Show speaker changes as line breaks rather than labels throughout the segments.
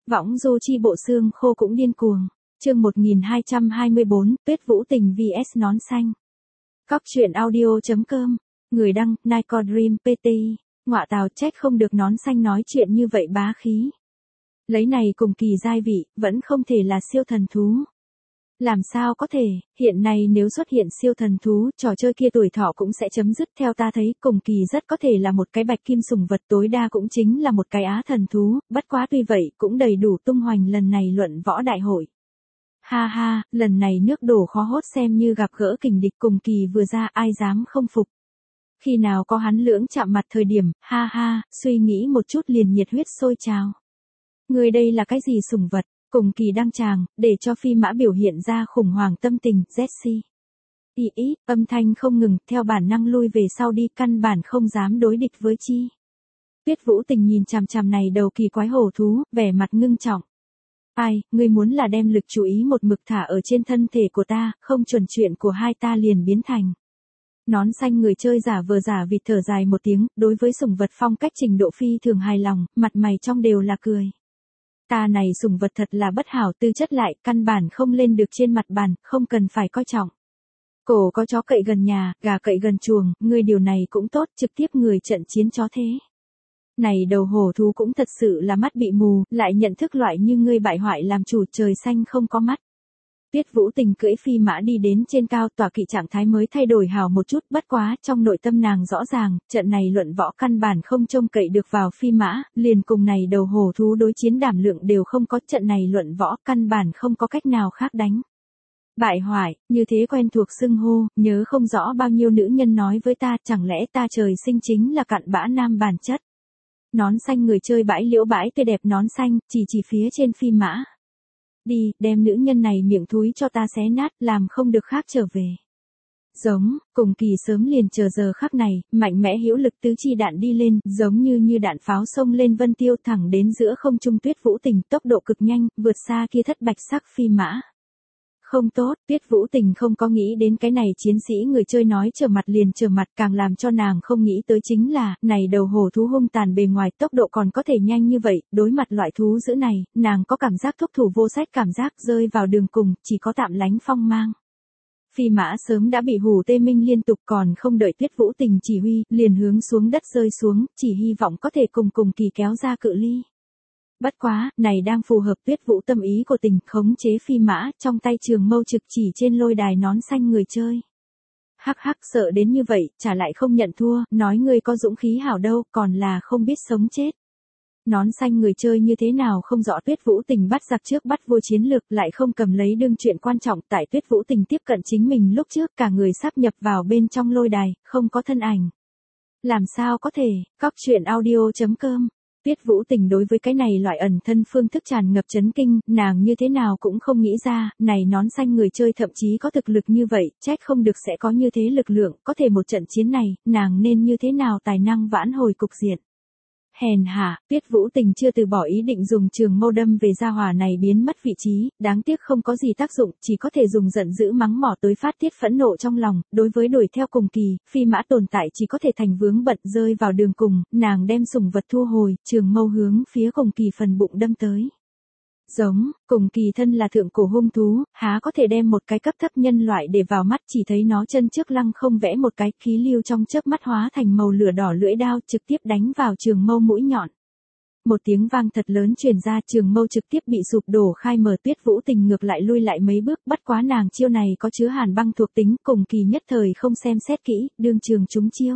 Võng du chi bộ xương khô cũng điên cuồng. Chương 1224, Tuyết Vũ Tình vs nón xanh. Cóc truyện audio.com. Người đăng, Nico Dream PT. Ngọa tào, trách không được nón xanh nói chuyện như vậy bá khí. Lấy này cùng kỳ giai vị, vẫn không thể là siêu thần thú. Làm sao có thể, hiện nay nếu xuất hiện siêu thần thú, trò chơi kia tuổi thọ cũng sẽ chấm dứt. Theo ta thấy, cùng kỳ rất có thể là một cái bạch kim sủng vật, tối đa cũng chính là một cái á thần thú, bất quá tuy vậy cũng đầy đủ tung hoành lần này luận võ đại hội. Ha ha, lần này nước đổ khó hốt, xem như gặp gỡ kình địch. Cùng kỳ vừa ra ai dám không phục. Khi nào có hắn lưỡng chạm mặt thời điểm, ha ha, suy nghĩ một chút liền nhiệt huyết sôi trào. Người đây là cái gì sủng vật? Cùng kỳ đăng tràng, để cho phi mã biểu hiện ra khủng hoảng tâm tình. Jessie. Ý, âm thanh không ngừng, theo bản năng lui về sau đi, căn bản không dám đối địch với chi. Tuyết Vũ Tình nhìn chằm chằm này đầu kỳ quái hổ thú, vẻ mặt ngưng trọng. Ai, ngươi muốn là đem lực chú ý một mực thả ở trên thân thể của ta, không chuẩn chuyện của hai ta liền biến thành. Nón xanh người chơi giả vờ giả vịt thở dài một tiếng, đối với sủng vật phong cách trình độ phi thường hài lòng, mặt mày trong đều là cười. Ta này sủng vật thật là bất hảo, tư chất lại, căn bản không lên được trên mặt bàn, không cần phải coi trọng. Cổ có chó cậy gần nhà, gà cậy gần chuồng, ngươi điều này cũng tốt, trực tiếp người trận chiến chó thế. Này đầu hổ thú cũng thật sự là mắt bị mù, lại nhận thức loại như ngươi bại hoại làm chủ, trời xanh không có mắt. Tuyết Vũ Tình cưỡi phi mã đi đến trên cao, tỏa kỵ trạng thái mới thay đổi hào một chút, bất quá trong nội tâm nàng rõ ràng, trận này luận võ căn bản không trông cậy được vào phi mã, liền cùng này đầu hổ thú đối chiến đảm lượng đều không có, trận này luận võ căn bản không có cách nào khác đánh. Bại hoại, như thế quen thuộc xưng hô, nhớ không rõ bao nhiêu nữ nhân nói với ta, chẳng lẽ ta trời sinh chính là cặn bã nam bản chất. Nón xanh người chơi bãi liễu bãi tươi đẹp, nón xanh, chỉ phía trên phi mã. Đi, đem nữ nhân này miệng thúi cho ta xé nát, làm không được khác trở về. Giống, cùng kỳ sớm liền chờ giờ khắc này, mạnh mẽ hữu lực tứ chi đạn đi lên, giống như đạn pháo xông lên vân tiêu thẳng đến giữa không trung. Tuyết Vũ Tình tốc độ cực nhanh, vượt xa kia thất bạch sắc phi mã. Không tốt, Tuyết Vũ Tình không có nghĩ đến cái này chiến sĩ người chơi nói trở mặt liền trở mặt, càng làm cho nàng không nghĩ tới chính là, này đầu hổ thú hung tàn bề ngoài tốc độ còn có thể nhanh như vậy, đối mặt loại thú dữ này, nàng có cảm giác thúc thủ vô sách, cảm giác rơi vào đường cùng, chỉ có tạm lánh phong mang. Phi mã sớm đã bị hù tê minh liên tục, còn không đợi Tuyết Vũ Tình chỉ huy, liền hướng xuống đất rơi xuống, chỉ hy vọng có thể cùng kỳ kéo ra cự ly. Bất quá, này đang phù hợp Tuyết Vũ tâm ý của tình, khống chế phi mã, trong tay trường mâu trực chỉ trên lôi đài nón xanh người chơi. Hắc hắc, sợ đến như vậy, trả lại không nhận thua, nói ngươi có dũng khí hảo đâu, còn là không biết sống chết. Nón xanh người chơi như thế nào không rõ, Tuyết Vũ Tình bắt giặc trước bắt vua chiến lược, lại không cầm lấy đương chuyện quan trọng. Tại Tuyết Vũ Tình tiếp cận chính mình lúc trước, cả người sắp nhập vào bên trong lôi đài, không có thân ảnh. Làm sao có thể, cóc truyện audio.com. Tuyết Vũ Tình đối với cái này loại ẩn thân phương thức tràn ngập chấn kinh, nàng như thế nào cũng không nghĩ ra, này nón xanh người chơi thậm chí có thực lực như vậy, trách không được sẽ có như thế lực lượng, có thể một trận chiến này, nàng nên như thế nào tài năng vãn hồi cục diện. Hèn hạ, Tuyết Vũ Tình chưa từ bỏ ý định dùng trường mâu đâm về gia hỏa này biến mất vị trí, đáng tiếc không có gì tác dụng, chỉ có thể dùng giận dữ mắng mỏ tới phát tiết phẫn nộ trong lòng. Đối với đuổi theo cùng kỳ, phi mã tồn tại chỉ có thể thành vướng bận, rơi vào đường cùng, nàng đem sủng vật thu hồi, trường mâu hướng phía cùng kỳ phần bụng đâm tới. Giống, cùng kỳ thân là thượng cổ hung thú, há có thể đem một cái cấp thấp nhân loại để vào mắt, chỉ thấy nó chân trước lăng không vẽ một cái, khí lưu trong chớp mắt hóa thành màu lửa đỏ lưỡi đao, trực tiếp đánh vào trường mâu mũi nhọn. Một tiếng vang thật lớn truyền ra, trường mâu trực tiếp bị sụp đổ khai mở. Tuyết Vũ Tình ngược lại lui lại mấy bước, bất quá nàng chiêu này có chứa hàn băng thuộc tính, cùng kỳ nhất thời không xem xét kỹ, đương trường trúng chiêu.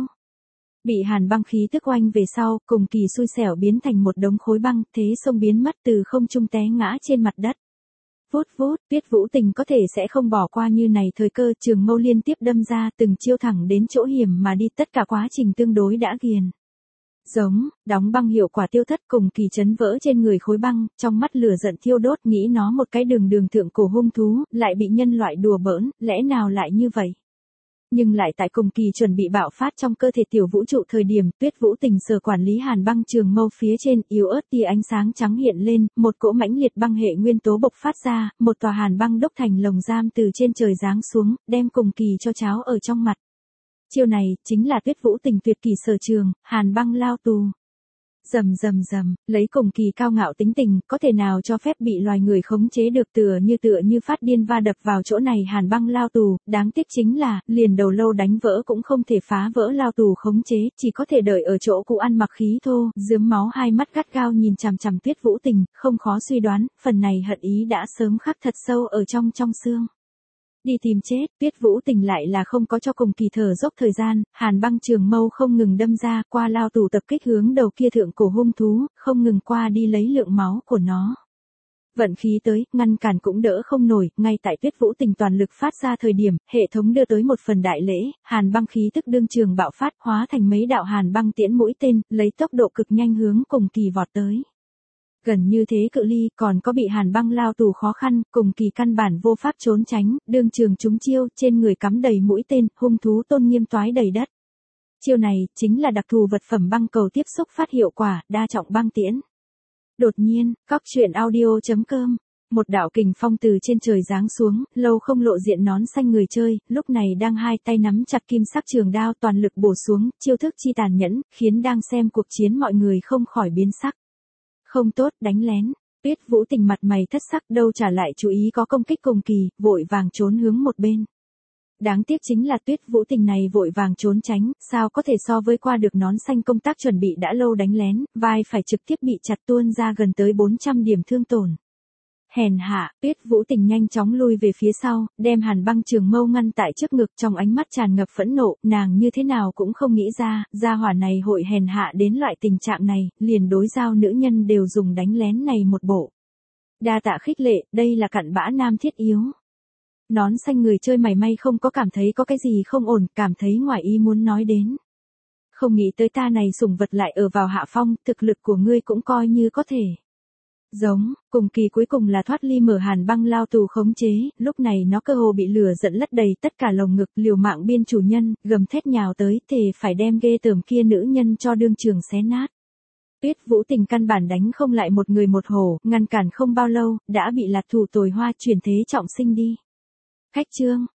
Bị hàn băng khí tức oanh về sau, cùng kỳ xui xẻo biến thành một đống khối băng, thế xông biến mất, từ không trung té ngã trên mặt đất. Vút vút, Tuyết Vũ Tình có thể sẽ không bỏ qua như này thời cơ, trường mâu liên tiếp đâm ra, từng chiêu thẳng đến chỗ hiểm mà đi, tất cả quá trình tương đối đã ghiền. Giống, đóng băng hiệu quả tiêu thất, cùng kỳ chấn vỡ trên người khối băng, trong mắt lửa giận thiêu đốt, nghĩ nó một cái đường thượng cổ hung thú, lại bị nhân loại đùa bỡn, lẽ nào lại như vậy? Nhưng lại tại cùng kỳ chuẩn bị bạo phát trong cơ thể tiểu vũ trụ thời điểm, Tuyết Vũ Tình sở quản lý hàn băng trường mâu phía trên, yếu ớt tia ánh sáng trắng hiện lên, một cỗ mãnh liệt băng hệ nguyên tố bộc phát ra, một tòa hàn băng đúc thành lồng giam từ trên trời giáng xuống, đem cùng kỳ cho cháo ở trong mặt. Chiêu này chính là Tuyết Vũ Tình tuyệt kỳ sở trường, hàn băng lao tù. Rầm rầm rầm, lấy cùng kỳ cao ngạo tính tình, có thể nào cho phép bị loài người khống chế được, tựa như phát điên va đập vào chỗ này Hàn Băng lao tù, đáng tiếc chính là, liền đầu lâu đánh vỡ cũng không thể phá vỡ lao tù khống chế, chỉ có thể đợi ở chỗ cũ ăn mặc khí thô, rướm máu hai mắt gắt gao nhìn chằm chằm Tuyết Vũ Tình, không khó suy đoán, phần này hận ý đã sớm khắc thật sâu ở trong xương. Đi tìm chết, Tuyết Vũ Tình lại là không có cho cùng kỳ thở dốc thời gian, Hàn Băng trường mâu không ngừng đâm ra, qua lao tù tập kích hướng đầu kia thượng cổ hung thú, không ngừng qua đi lấy lượng máu của nó. Vận khí tới, ngăn cản cũng đỡ không nổi, ngay tại Tuyết Vũ Tình toàn lực phát ra thời điểm, hệ thống đưa tới một phần đại lễ, Hàn Băng khí tức đương trường bạo phát, hóa thành mấy đạo Hàn Băng tiễn mũi tên, lấy tốc độ cực nhanh hướng cùng kỳ vọt tới. Gần như thế cự ly, còn có bị Hàn Băng lao tù khó khăn, cùng kỳ căn bản vô pháp trốn tránh, đương trường trúng chiêu, trên người cắm đầy mũi tên, hung thú tôn nghiêm toái đầy đất. Chiêu này, chính là đặc thù vật phẩm băng cầu tiếp xúc phát hiệu quả, đa trọng băng tiễn. Đột nhiên, cóc truyện audio.com, một đạo kình phong từ trên trời giáng xuống, lâu không lộ diện nón xanh người chơi, lúc này đang hai tay nắm chặt kim sắc trường đao toàn lực bổ xuống, chiêu thức chi tàn nhẫn, khiến đang xem cuộc chiến mọi người không khỏi biến sắc. Không tốt, đánh lén. Tuyết Vũ Tình mặt mày thất sắc, đâu trả lại chú ý có công kích cùng kỳ, vội vàng trốn hướng một bên. Đáng tiếc chính là Tuyết Vũ Tình này vội vàng trốn tránh, sao có thể so với qua được nón xanh công tác chuẩn bị đã lâu đánh lén, vai phải trực tiếp bị chặt tuôn ra gần tới 400 điểm thương tổn. Hèn hạ, Tuyết Vũ Tình nhanh chóng lui về phía sau, đem Hàn Băng trường mâu ngăn tại trước ngực, trong ánh mắt tràn ngập phẫn nộ, nàng như thế nào cũng không nghĩ ra, gia hỏa này hội hèn hạ đến loại tình trạng này, liền đối giao nữ nhân đều dùng đánh lén này một bộ. Đa tạ khích lệ, đây là cặn bã nam thiết yếu. Nón xanh người chơi mày may không có cảm thấy có cái gì không ổn, cảm thấy ngoài ý muốn nói đến. Không nghĩ tới ta này sủng vật lại ở vào hạ phong, thực lực của ngươi cũng coi như có thể. Giống, cùng kỳ cuối cùng là thoát ly mở Hàn Băng lao tù khống chế, lúc này nó cơ hồ bị lửa giận lất đầy tất cả lồng ngực, liều mạng biên chủ nhân, gầm thét nhào tới, thề phải đem ghê tởm kia nữ nhân cho đương trường xé nát. Tuyết Vũ Tình căn bản đánh không lại một người một hổ, ngăn cản không bao lâu, đã bị lạc thủ tồi hoa chuyển thế trọng sinh đi. Khách chương,